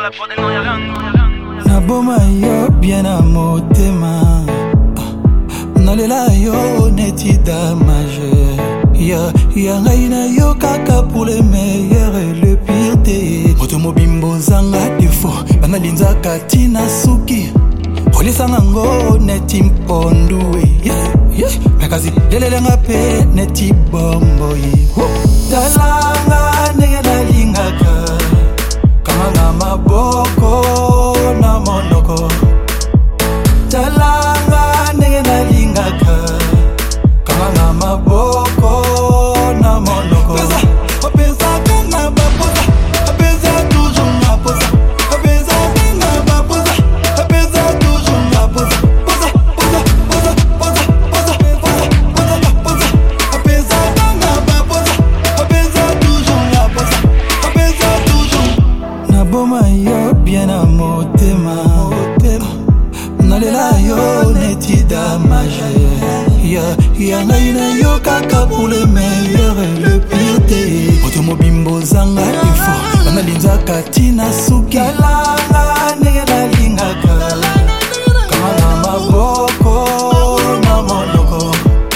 Naboma yo bien à motema, nalela yo neti damage. Ya ngaina yo kaka pour le meilleur et le pire te. Moto mobimbo zanga défaut, bana linza katina suki. Oli sangango neti mpondue. Mekazi lelele ngape neti bombo yi. Talanga negela lingaka, kama maboko na monoko. Talanga negela lingaka, kama maboko na monoko. Opeza kana bapoza, opeza toujours na poza. Opeza kana bapoza, opeza toujours na poza. Poza, poza, poza, poza, poza, poza, poza, poza. Opeza kana bapoza, opeza toujours na poza. Opeza toujours. Naboma yo bien à motema, nalela yo neti damage. Ya ngaina yo kaka pour le meilleur et le pire te. Moto mobimbo zanga défaut, bana linza katina suki. Talanga negela lingaka, kama maboko na monoko.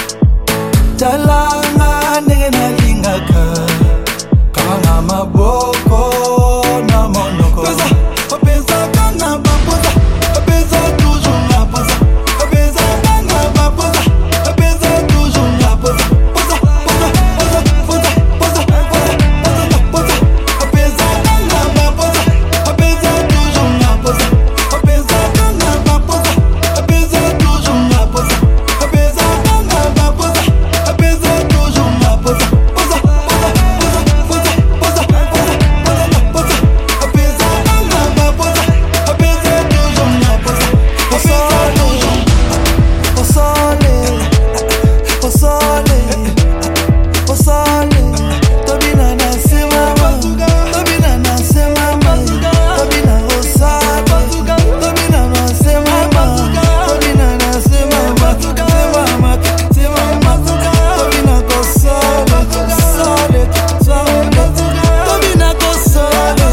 Talanga negela lingaka, kama maboko na monoko. Opeza kana bapoza, opeza toujours na poza. Opeza kana bapoza, opeza toujours na poza. Poza, poza, poza, poza, poza, poza, poza. Opeza kana bapoza, opeza toujours na poza. Opeza kana bapoza, opeza toujours na poza. Opeza kana bapoza, opeza toujours na poza. Poza, poza, poza, poza, poza, poza, poza. Opeza kana bapoza, opeza toujours na poza. Opeza toujours. O sole, tobina na se mama, tobina na se mama, tobina o sole, tobina na se mama, tobina na se mama, se mama, tobina ko sole, tobina ko sole,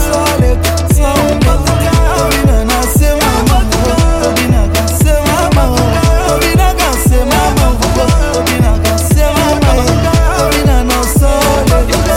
tobina na se mama, tobina ka se mama, tobina ka se mama, tobina ka se mama, tobina no sole,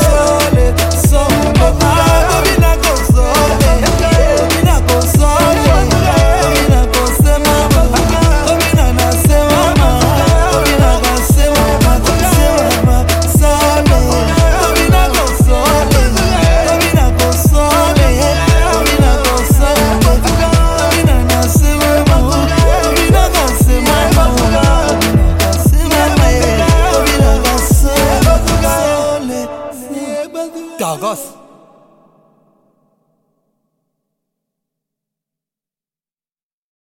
tobina ko sole, tobina ko sole, tobina ko se mama, tobina na se mama, tobina ka se mama, sole, tobina ko sole, tobina ko sole, tobina ko sole, tobina na se mama, tobina ka se mama, tobina ka se mama, tobina ka sole. Dagos.